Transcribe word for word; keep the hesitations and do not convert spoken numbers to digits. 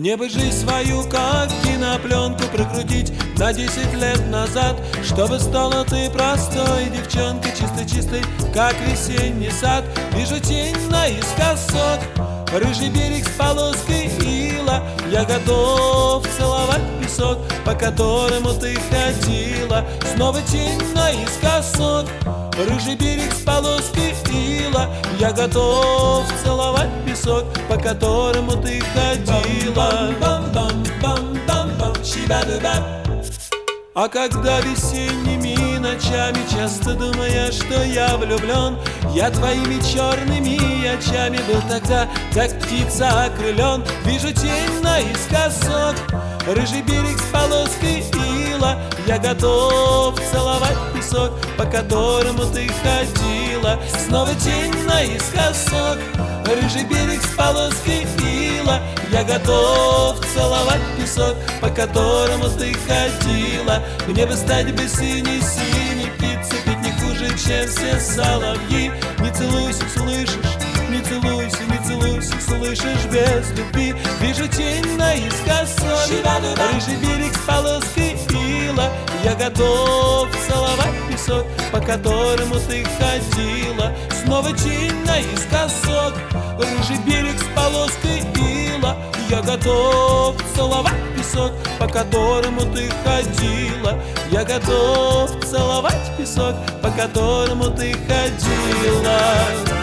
Мне бы жизнь свою, как кинопленку, прокрутить на десять лет назад, чтобы стала ты простой девчонкой, чистой-чистой, как весенний сад. Вижу тень наискосок, рыжий берег с полоской ила. Я готов целовать песок, по которому ты ходила. Снова тень наискосок, рыжий берег с полоской ила. Я готов целовать песок, по которому ты ходила. А когда весенними ночами часто думая, что я влюблен, я твоими черными очами был тогда, как птица окрылен. Вижу тень наискосок, рыжий берег с полоской ила. Я готов целовать песок, по которому ты ходила. Снова тень наискосок, рыжий берег с полоской ила. Я готов целовать песок, по которому ты ходила. Мне бы стать бы синей-синей птицей, петь не хуже, чем все соловьи. Не целуйся, слышишь? Не целуйся, не целуйся, слышишь, без любви. Вижу тень наискосок, рыжий берег с полоской ила. Я готов целовать песок, по которому ты ходила. Снова тень наискосок, рыжий берег с полоской ила. Я готов целовать песок, по которому ты ходила. Я готов целовать песок, по которому ты ходила.